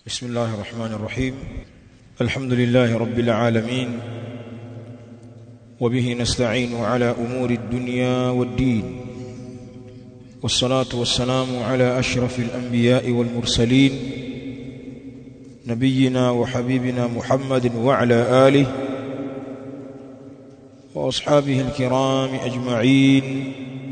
بسم الله الرحمن الرحيم الحمد لله رب العالمين وبه نستعين على أمور الدنيا والدين والصلاة والسلام على أشرف الأنبياء والمرسلين نبينا وحبيبنا محمد وعلى آله وأصحابه الكرام أجمعين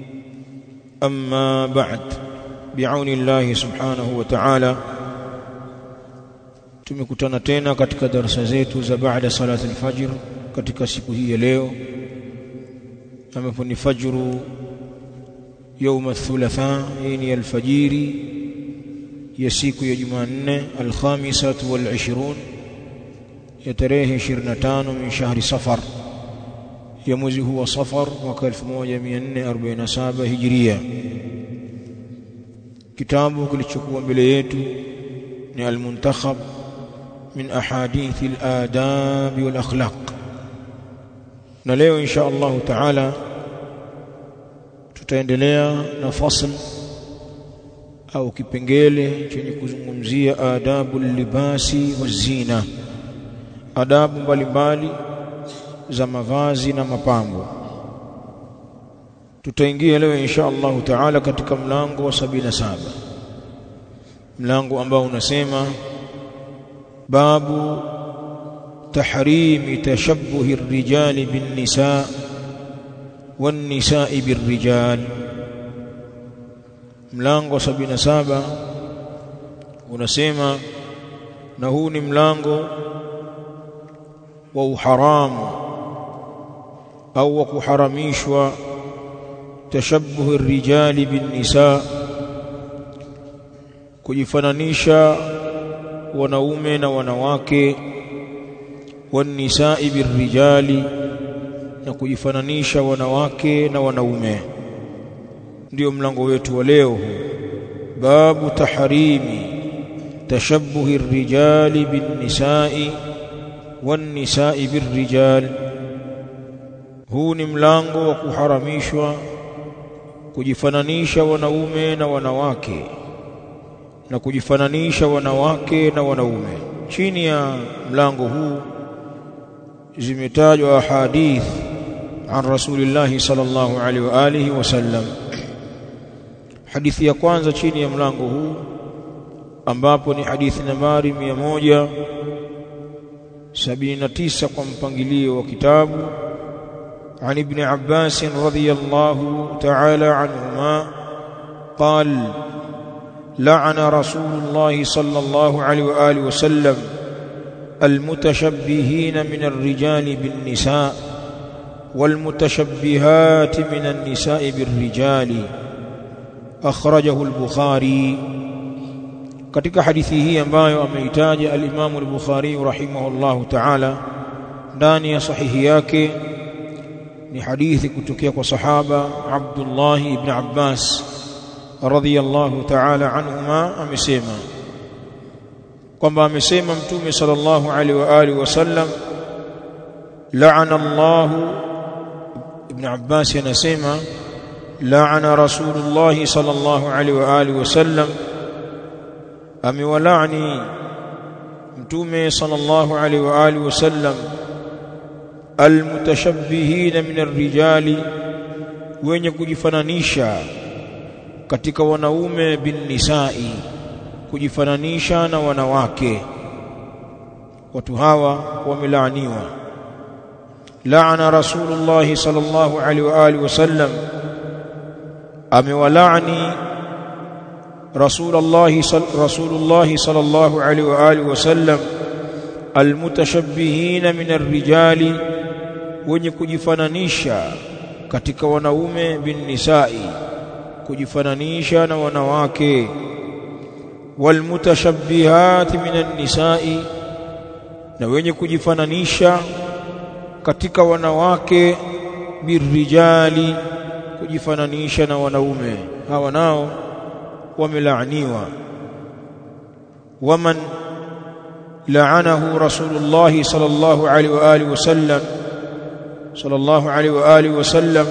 أما بعد بعون الله سبحانه وتعالى tumekutana tena katika darasa zetu za baada salati al-fajr katika siku hii ya leo ambapo ni fajru يوم الثلاثاء يعني الفجر ya siku ya Jumanne al-khamisatu wal-20 ya tarehe 25 min shahri Safar ya mwezi huu wa Safar mwaka 1447 Hijria. Kitabu kilichokuwa mbele yetu ni al-Muntakhab من أحاديث الآداب والأخلاق نلeo إن شاء الله تعالى tutaendelea na fasl au kipengele chenye kuzungumzia adabu libasi wazina, adabu mbalimbali za mavazi na mapambo. Tutaingia leo insha Allah taala katika mlango wa 77, mlango ambao unasema باب تحريم تشبه الرجال بالنساء والنساء بالرجال. mlango 77 unasema na huu ni mlango wa uharamu au wa kuharamishwa tashabbuh الرجال بالنساء, kujifananisha wanaume na wanawake, wanisai birrijali, na kujifananisha wanawake na wanaume. Ndio mlango wetu wa leo, babu tahrimi tashabbuhi arrijali binnisai wanisai birrijal. Huu ni mlango wa kuharamishwa kujifananisha wanaume na wanawake na kujifananisha wanawake na wanaume. Chini ya mlango huu zimetajwa hadith an Rasulillah sallallahu alaihi wa alihi wasallam. Hadithi ya kwanza chini ya mlango huu ambapo ni hadithi nambari 179 kwa mpangilio wa kitabu, عن ابن عباس رضي الله تعالى عنهما قال لعن رسول الله صلى الله عليه وآله وسلم المتشبهين من الرجال بالنساء والمتشبهات من النساء بالرجال أخرجه البخاري. katika hadithi hii ambayo ameitaja al-Imam al-Bukhari rahimahullahu ta'ala ndani ya sahihi yake, ni hadithi kutokea kwa sahaba Abdullah ibn Abbas radhiyallahu ta'ala anhuma, amesema kwamba amesema Mtume sallallahu alaihi wa alihi wasallam, la'ana Allah, Ibn Abbas anasema la'ana Rasulullah sallallahu alaihi wa alihi wasallam, amewalani Mtume sallallahu alaihi wa alihi wasallam almutashabbihina min arrijali, wenye kujifananisha katika wanaume bin nisai, kujifananisha na wanawake. Watu hawa wamelaaniwa. Laana Rasulullah sallallahu alaihi wa alihi wasallam, amewalaani Rasulullah sallallahu alaihi wa alihi wasallam almutashabbihina min arrijali, wenye kujifananisha katika wanaume bin nisai, kujifananisha na wanawake, walmutashabbihati minan nisai, na wenye kujifananisha katika wanawake, birrijali, kujifananisha na wanaume. Hawa nao wamelaaniwa. waman la'anahu Rasulullah sallallahu alaihi wa alihi wasallam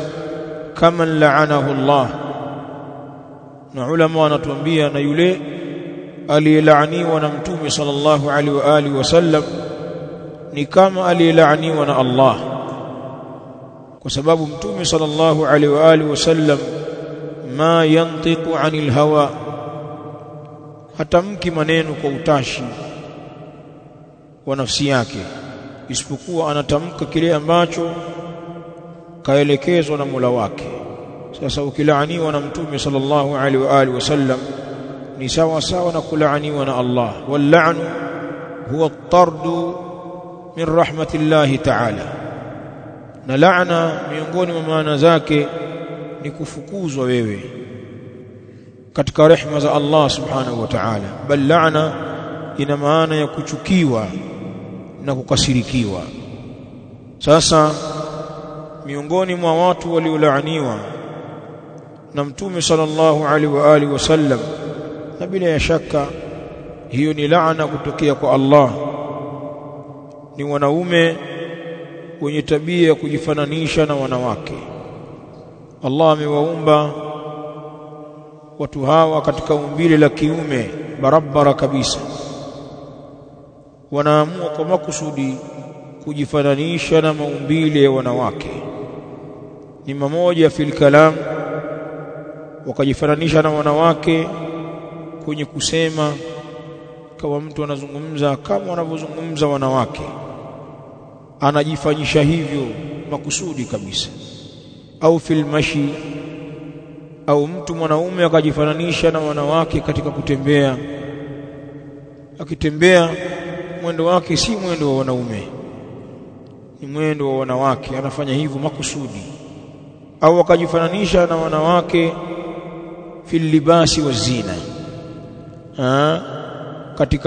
kaman la'anahu Allah. Na ulama wanatuambia na yule aliyelaaniwa na mtume sallallahu alaihi wa alihi wasallam ni kama aliyelaaniwa na Allah, kwa sababu mtume sallallahu alaihi wa alihi wasallam ma yantiqu anil hawa, hatamki maneno kwa utashi wa nafsi yake, isipokuwa anatamka kile ambacho kaelekezwa na Mola wake. Sasa ukilaaniwa na mtume sallallahu alaihi wa alihi wasallam ni sawa sawa na kulaaniwa na Allah. Wal-la'nu huwa at-tardu min rahmatillahi ta'ala, na laana miongoni mwa maana zake ni kufukuzwa wewe katika rehema za Allah subhanahu wa ta'ala. Bal laana ina maana ya kuchukiwa na kukasirikiwa. Sasa miongoni mwa watu waliolaaniwa na mtume sallallahu alaihi wa alihi wasallam, na bila ya shaka hiyo ni laana kutokea kwa Allah, ni wanaume wenye tabia ya kujifananisha na wanawake. Allah amewaumba watu hawa katika umbile la kiume barabara kabisa, wanaamua kwa makusudi kujifananisha na maumbile ya wanawake. Ni mmoja fil kalam, wakajifananisha na wanawake kwenye kusema, kama mtu anazungumza kama wanavyozungumza wanawake, anajifanyisha hivyo makusudi kabisa. Au fil mashi, au mtu mwanaume akajifananisha na wanawake katika kutembea, akitembea mwendo wake si mwendo wa wanaume, ni mwendo wa wanawake, anafanya hivyo makusudi. Au akajifananisha na wanawake fil libasi wa zina, katika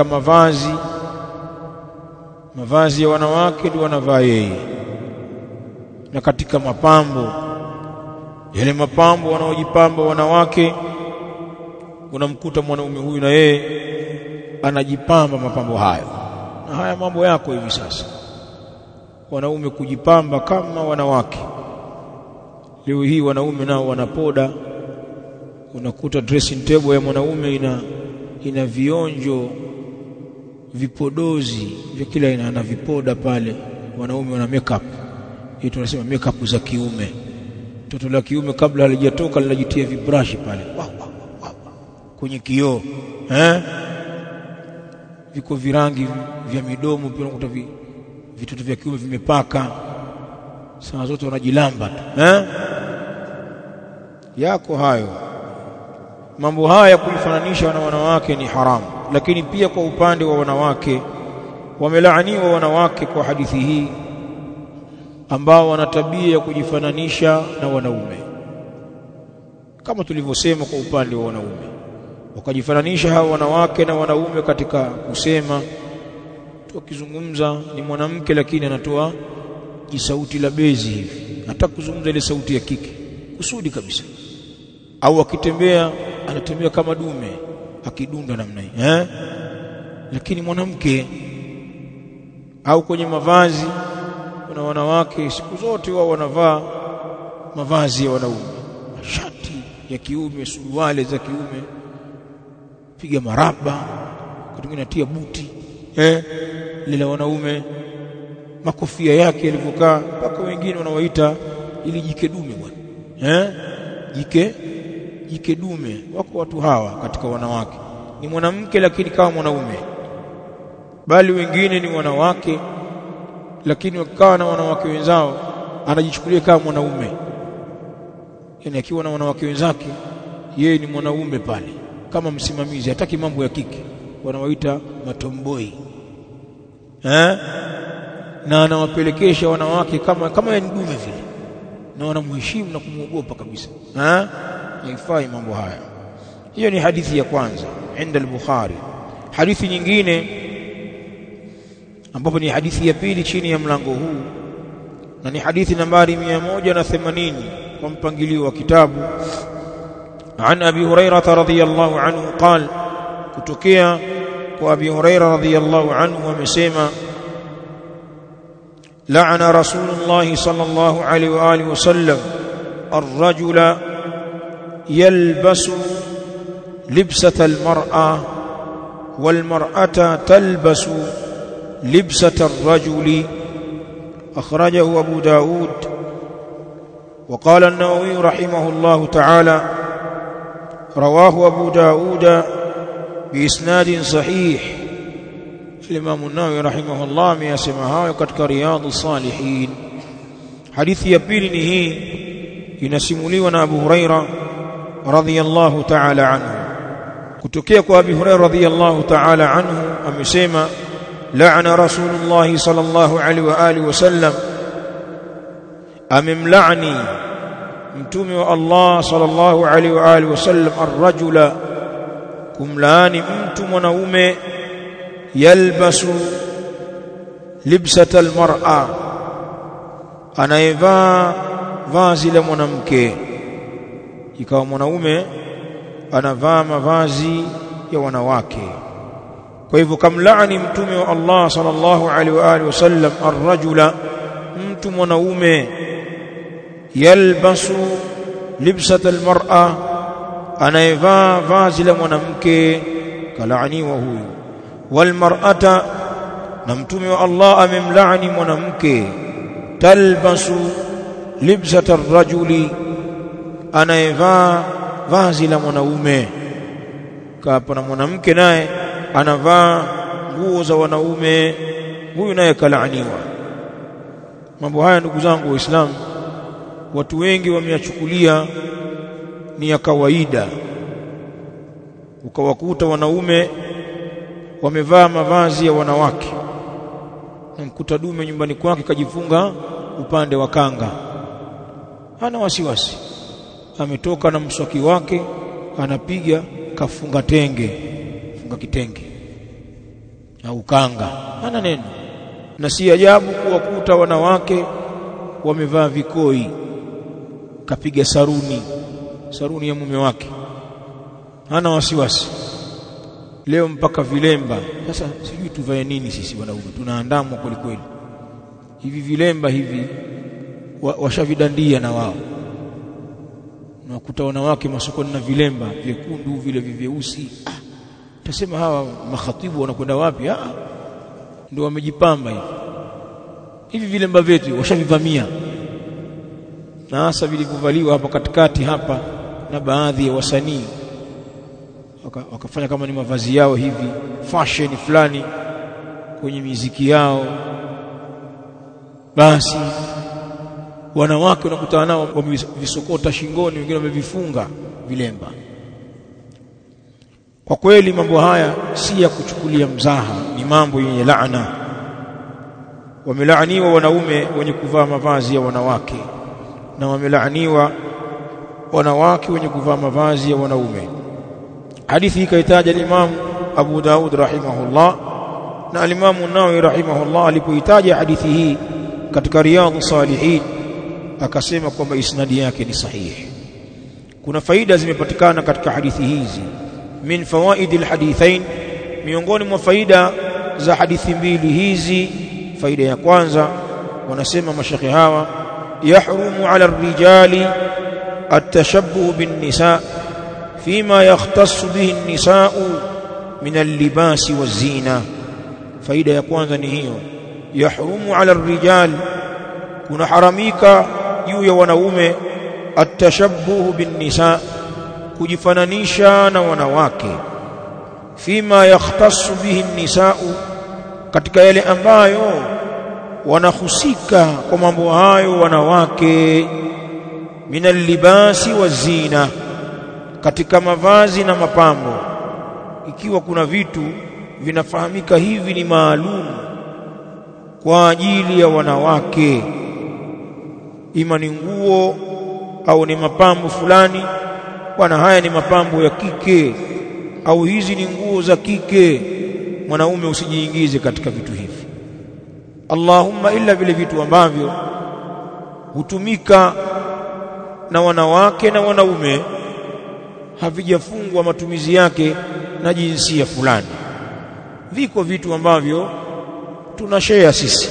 mavazi ya wanawake ndio wanavaa yeye, na katika mapambo, yale mapambo wanaojipamba wanawake, unamkuta mwanaume huyu na yeye anajipamba mapambo hayo. Na haya mambo yako hivi sasa, wanaume kujipamba kama wanawake. Leo hii wanaume nao wanapoda, unakuta dressing table ya mwanaume ina vionjo, vipodozi vya kila aina, na vipoda pale. Wanaume wana makeup, hii tunasema makeup za kiume. Mtoto la kiume kabla halijatoka linajitia vibrush pale kwenye kioo, viko virangi vya midomo pia, unakuta vitoto vya kiume vimepaka, saa zote wanajilamba tu, yako hayo. Mambo haya ya kujifananisha na wanawake ni haramu. Lakini pia kwa upande wa wanawake, wamelaaniwa wanawake kwa hadithi hii ambao wana tabia ya kujifananisha na wanaume. Kama tulivyosema, kwa upande wa wanaume wakajifananisha hawa wanawake na wanaume katika kusema, tukizungumza ni mwanamke lakini anatoa jisauti la bezi hivi, hata kuzungumza ile sauti ya kike kusudi kabisa. Au akitembea anatembea kama dume akidunda namna hii, lakini mwanamke. Au kwenye mavazi, kuna wanawake siku zote wao wanavaa mavazi ya wanaume, mashati ya kiume, suruali za kiume, piga maraba, kutumia natia buti lile wanaume, makofia yake yalivyokaa, mpaka wengine wanawaita ili jike dume bwana, jike dume. Wako watu hawa katika wanawake, ni mwanamke lakini kama mwanaume, bali wengine ni wanawake lakini wakawa na wanawake wenzao anajichukulia kama mwanaume. Yani akiwa na wanawake wenzake yeye ni mwanaume pale, kama msimamizi, hataki mambo ya kike. Wanawaita matomboi, na anawapelekesha wanawake kama yeye ni dume vile, na wanamheshimu na kumuogopa kabisa. Haifai mambo haya. Hiyo ni hadithi ya kwanza inda al-Bukhari. Hadithi nyingine ambapo ni hadithi ya pili chini ya mlango huu, na ni hadithi nambari 180 kwa mpangilio wa kitabu. An Abi Hurairah radhiyallahu anhu qala, kutokea kwa Abi Hurairah radhiyallahu anhu amesema, la'ana Rasulullah sallallahu alayhi wa alihi wasallam ar-rajula yalbasu libsata al-mar'a والمرأة تلبس لبسة الرجل أخرجه أبو داود. وقال النووي رحمه الله تعالى رواه أبو داود بإسناد صحيح. الإمام النووي رحمه الله ميسمها وكتك رياض الصالحين. حديث يبيلني هي ينسملي أبو هريرة رضي الله تعالى عنه كتكيك أبي هريرة رضي الله تعالى عنه أمسيما لعن رسول الله صلى الله عليه وآله وسلم أمملعني متومي الله صلى الله عليه وآله وسلم الرجل كملاني متوم ونومي يلبس لبسة المرأة أنا يفا vazi la mwanamke. Ikawa mwanaume anavaa mavazi ya wanawake. Kwa hivyo kamlaani mtume wa Allah sallallahu alaihi wa alihi wasallam ar-rajula, mtu mwanaume, yalbasu libsata al-mar'a, anayevaa vazi la mwanamke, kalaaniwa huyu. Wal mar'ata, na mtume wa Allah amemlaani mwanamke, talbasu libsata ar-rajuli, anayevaa vazi la mwanaume. Kapa na mwanamke naye anavaa nguo za wanaume, huyu naye kalaaniwa. Mambo haya ndugu zangu waislamu, watu wengi wameyachukulia ni ya kawaida. Ukawakuta wanaume wamevaa mavazi ya wanawake, mkuta dume nyumbani kwake kajifunga upande wa kanga, hana wasiwasi, ametoka na mswaki wake anapiga, kafunga tenge, funga kitenge au kanga, hana neno. Na si ajabu kuwakuta wanawake wamevaa vikoi, kapiga saruni ya mume wake, hana wasiwasi. Leo mpaka vilemba. Sasa sijui tuvae nini sisi wanaume, tunaandamwa kweli kweli. Hivi vilemba hivi washavidandia na wao. Unakuta wanawake masokoni na vilemba vyekundu vile vyeusi. Utasema hawa makhatibu wanakwenda wapi? Ndio wamejipamba hivi. Hivi vilemba vyetu washavivamia. Na hasa vilivyovaliwa hapa katikati hapa na baadhi ya wasanii wakafanya kama ni mavazi yao hivi, fashion fulani kwenye muziki yao. Basi wanawake unakutana nao wamevisokota shingoni, wengine wamevifunga vilemba. Kwa kweli mambo haya si ya kuchukulia mzaha, ni mambo yenye laana. Wamelaaniwa wanaume wenye kuvaa mavazi ya wanawake, na wamelaaniwa wanawake wenye kuvaa mavazi ya wanaume. Hadithi hii kaitaja al-Imam Abu Daud rahimahullah, na al-Imam an-Nawawi rahimahullah alipoitaja hadithi hii katika Riyadhus Salihin akasema kwamba isnadi yake ni sahihi. Kuna faida zimepatikana katika hadithi hizi. Min fawaidil hadithain, miongoni mwa faida za hadithi mbili hizi, faida ya kwanza wanasema mashekhi hawa, yahrumu ala ar-rijali at-tashabbuh bin-nisa fima yakhtassu bihi an-nisa'u min al-libasi waz-zina. Faida ya kwanza ni hiyo, yahrumu ala ar-rijal, kuna haramika juu ya wanaume, at-tashabbuh bin-nisa, kujifananisha na wanawake, fima yakhtassu bihi an-nisa'u, katika yale ambayo wanahusika kwa mambo hayo wanawake, min al-libasi waz-zina, katika mavazi na mapambo. Ikiwa kuna vitu vinafahamika hivi ni maalum kwa ajili ya wanawake, ima ni nguo au ni mapambo fulani, bwana haya ni mapambo ya kike au hizi ni nguo za kike, mwanaume usijiingize katika vitu hivi. Allahumma illa vile vitu ambavyo hutumika na wanawake na wanaume, havijafungwa matumizi yake na jinsia fulani. Viko vitu ambavyo tunashare sisi,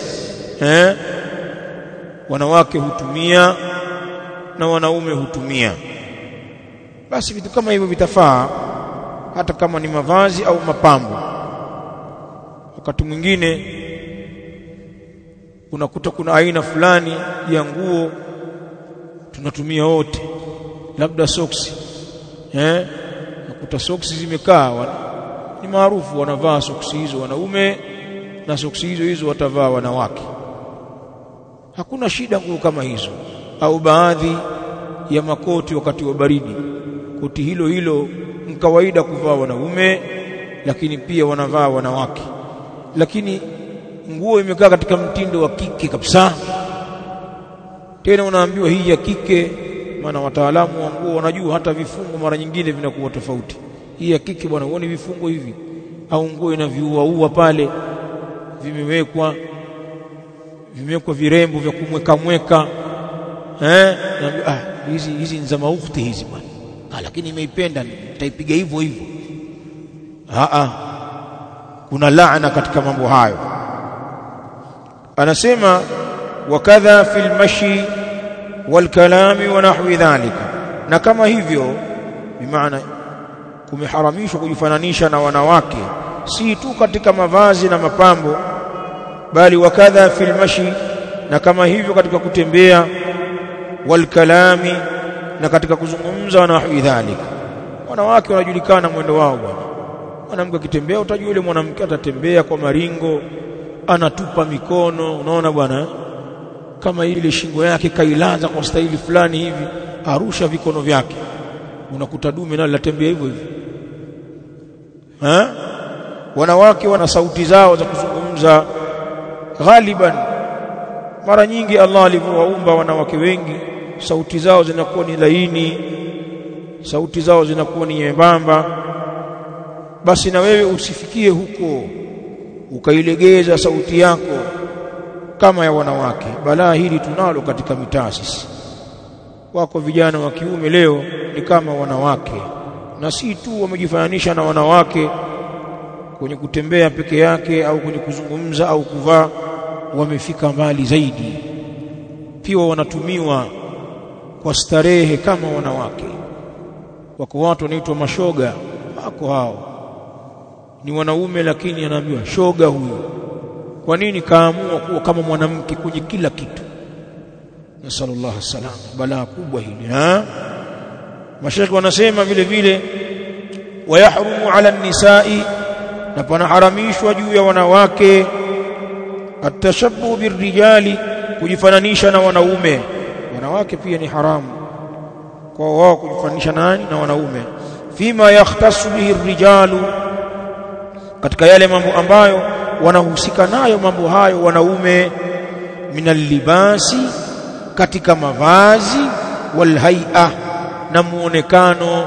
wanawake hutumia na wanaume hutumia. Basi vitu kama hivyo vitafaa hata kama ni mavazi au mapambo. wakati mwingine unakuta kuna aina fulani ya nguo tunatumia wote, labda soksi, nakuta soksi zimekaa, ni maarufu wanavaa soksi hizo wanaume na soksi hizo watavaa wanawake. Hakuna shida nguo kama hizo, au baadhi ya makoti wakati wa baridi, koti hilo ni kawaida kuvaa wanaume, lakini pia wanavaa wanawake. Lakini nguo imekaa katika mtindo wa kike kabisa, tena unaambiwa hii ya kike, maana wataalamu wa nguo wanajua hata vifungo mara nyingine vinakuwa tofauti. Hii ya kike bwana, uone vifungo hivi, au nguo ina viua pale vimewekwa virembo vya kumweka hizi ni za maukti hizi bwana, lakini nimeipenda nitaipiga hivyo. Kuna laana katika mambo hayo. Anasema wakadha fil mashi wal kalami wa nahwi dhalika, na kama hivyo bimaana kumeharamishwa kujifananisha na wanawake, si tu katika mavazi na mapambo, bali wakadha fil mashi, na kama hivyo katika kutembea, wal kalami, na katika kuzungumza, wa nahwi dhalika. Wanawake wanajulikana mwendo wao bwana. Mwanamke akitembea utajua yule mwanamke atatembea kwa maringo, anatupa mikono, unaona bwana, kama ile shingo yake kailaza kwa staili fulani hivi, arusha vikono vyake, unakuta dume nalo latembea hivyo. Wanawake wana sauti zao za kuzungumza. Ghaliban, mara nyingi Allah alivyowaumba wanawake wengi, sauti zao zinakuwa ni laini, sauti zao zinakuwa ni nyembamba. Basi na wewe usifikie huko ukailegeza sauti yako kama ya wanawake. Balaa hili tunalo katika mitaa sisi. Wako vijana wa kiume leo ni kama wanawake, na si tu wamejifananisha na wanawake kwenye kutembea peke yake au kwenye kuzungumza au kuvaa, wamefika mbali zaidi, pia wanatumiwa kwa starehe kama wanawake. Wako watu wanaitwa mashoga, wako hao ni wanaume lakini anaambiwa shoga huyo. Kwa nini? Kaamua kuwa kama mwanamke kwenye kila kitu. Nasallallahu salam. Balaa kubwa hili. Mashaikh wanasema vile vile wayahrumu ala nisai, na panaharamishwa juu ya wanawake atashabbuh birrijali, kujifananisha na wanaume. Wanawake pia ni haramu kwa wao kujifananisha na wanaume. Fima yakhtassu bihi rijalu, katika yale mambo ambayo wanahusika nayo mambo hayo wanaume. Minal libasi, katika mavazi, wal hay'a, na muonekano.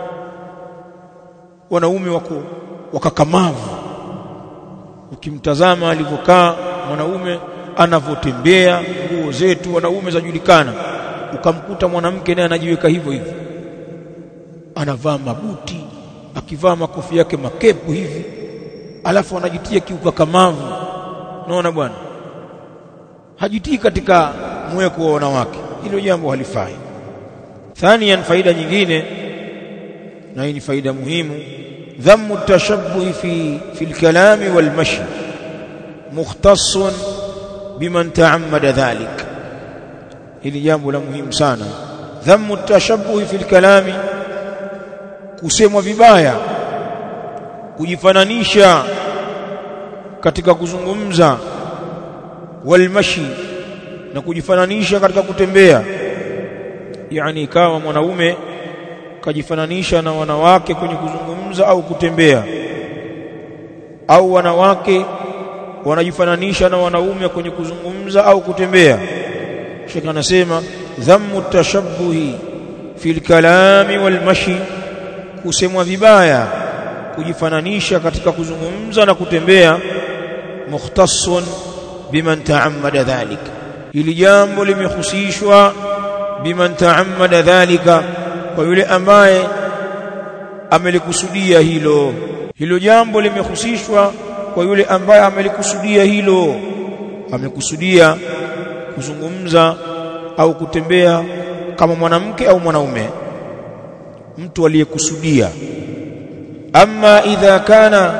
Wanaume wako wakakamavu, ukimtazama alivyokaa mwanaume, anavotembea, nguo zetu wanaume zajulikana. Ukamkuta mwanamke naye anajiweka hivyo, anavaa mabuti, akivaa makofi yake makepu hivi, alafu anajitia kiukakamavu. Unaona bwana, hajitii katika mweko wa wanawake. Hilo jambo halifai. Thaniyan, faida nyingine, na hii ni faida muhimu, dhammu tashabbuh fi al-kalami wal mashi mukhtassun biman ta'ammada dhalik. Hili jambo la muhimu sana. Dhammu tashabbuh fi al-kalami, kusemwa vibaya, kujifananisha katika kuzungumza, wal mashi, na kujifananisha katika kutembea. Yani ikawa mwanaume kajifananisha na wanawake kwenye kuzungumza au kutembea, au wanawake wanajifananisha na wanaume kwenye kuzungumza au kutembea. Sheikh anasema dhammu tashabbuhi fil kalami wal mashi, kusemwa vibaya, kujifananisha katika kuzungumza na kutembea, mukhtassun biman ta'ammada dhalika. Hili jambo limehusishwa biman ta'ammada dhalika, kwa yule ambaye amelikusudia hilo. Hilo jambo limehusishwa kwa yule ambaye amelikusudia hilo, amekusudia kuzungumza au kutembea kama mwanamke au mwanaume, mtu aliyekusudia. Amma idha kana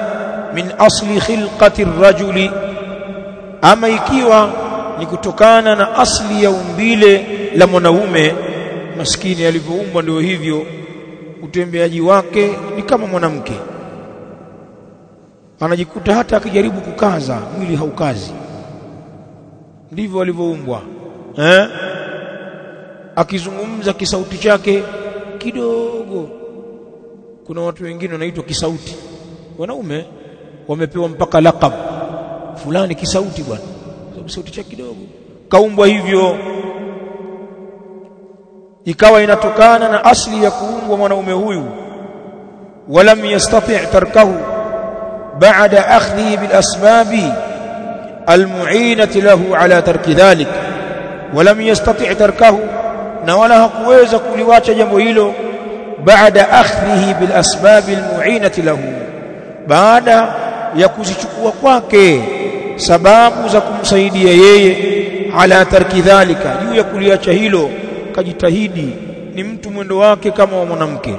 min asli khilqati ar-rajuli, ama ikiwa ni kutokana na asli ya umbile la mwanaume, maskini alivyoumbwa ndio hivyo, utembeaji wake ni kama mwanamke, anajikuta hata akijaribu kukaza mwili haukazi, ndivyo alivyoumbwa. Akizungumza kisauti chake kidogo, kuna watu wengine wanaitwa kisauti, wanaume wamepewa mpaka laqab fulani kisauti bwana, sababu sauti chake kidogo, kaumbwa hivyo. Ikawa inatokana na asli ya kuumbwa mwanaume huyu, walam yastati' tarkahu ba'da akhdhihi bil asbabi almu'inati lahu ala tarki dhalik, walam yastati' tarkahu, na wala hakuweza kuliwacha jambo hilo, baada akhdhihi bil asbabi almu'inati lahu, baada ya kuzichukua kwake sababu za kumsaidia yeye, ala tarki dhalika, juu ya kuliacha hilo. Kajitahidi, ni mtu mwendo wake kama wa mwanamke,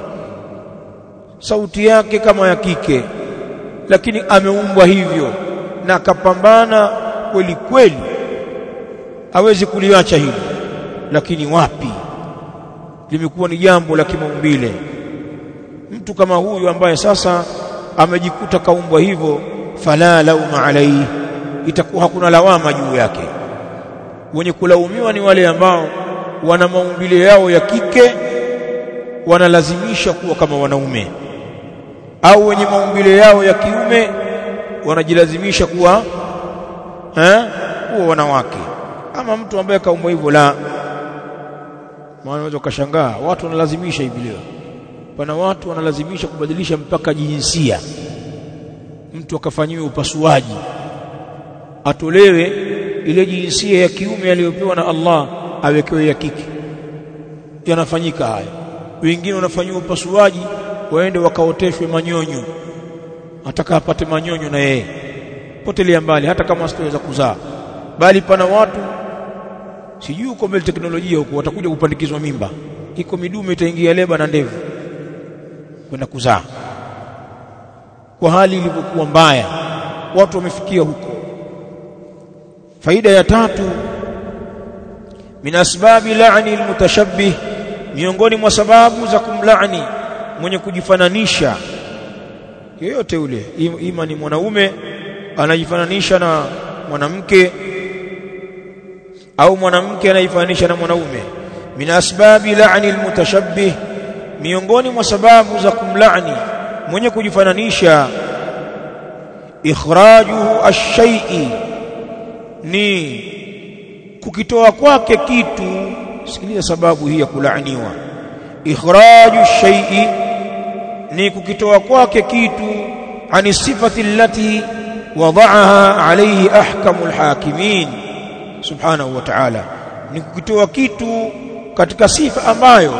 sauti yake kama ya kike, lakini ameumbwa hivyo na akapambana kweli kweli hawezi kuliacha hilo. Lakini wapi, limekuwa ni jambo la kimaumbile. Mtu kama huyu ambaye sasa amejikuta kaumbwa hivyo, fala lauma alayhi, itakuwa hakuna lawama juu yake. Wenye kulaumiwa ni wale ambao wana maumbile yao ya kike wanalazimisha kuwa kama wanaume, au wenye maumbile yao ya kiume wanajilazimisha kuwa wanawake. Ama mtu ambaye kaumbwa hivyo, la, maana unaweza kushangaa watu wanalazimisha hivi leo. Pana watu wanalazimisha kubadilisha mpaka jinsia, mtu akafanyiwa upasuaji atolewe ile jinsia ya kiume aliyopewa na Allah awekewe ya kike. Yanafanyika haya. Wengine wanafanywa upasuaji waende wakaoteshwe manyonyo, ataka apate manyonyo na yeye, potelea mbali, hata kama asitoweza kuzaa. Bali pana watu sijui uko mbele teknolojia huko, watakuja kupandikizwa mimba, iko midume itaingia leba na ndevu kwenda kuzaa. Kwa hali ilivyokuwa mbaya, watu wamefikia huko. Faida ya tatu, min asbabi la'ni almutashabbih, miongoni mwa sababu za kumlaani mwenye kujifananisha yoyote ule, ima ni mwanaume anajifananisha na mwanamke au mwanamke anajifananisha na mwanaume. Min asbabi la'ni almutashabbih, miongoni mwa sababu za kumlaani mwenye kujifananisha, ikhrajuhu ash-shay'i, ni kukitoa kwake kitu. Sikiliza sababu hii ya kulaaniwa. Ikhraju ash-shay'i, ni kukitoa kwake kitu, ani sifati allati wada'aha alayhi ahkamul hakimin subhanahu wa ta'ala, ni kukitoa kitu katika sifa ambayo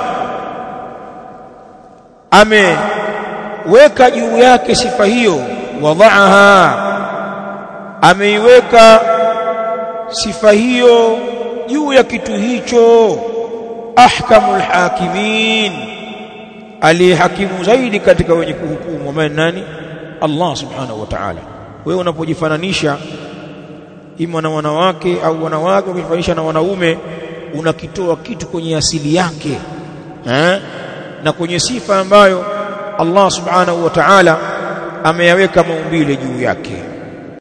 ameweka juu yake sifa hiyo. Wada'aha, ameiweka sifa hiyo juu ya kitu hicho. Ahkamul hakimin, aliyehakimu zaidi katika wenye kuhukumu, ambaye nani? Allah subhanahu wa ta'ala. Wewe unapojifananisha ima na wanawake au wanawake ukifananisha na wanaume, unakitoa kitu kwenye asili yake na kwenye sifa ambayo Allah subhanahu wa ta'ala ameyaweka maumbile juu yake.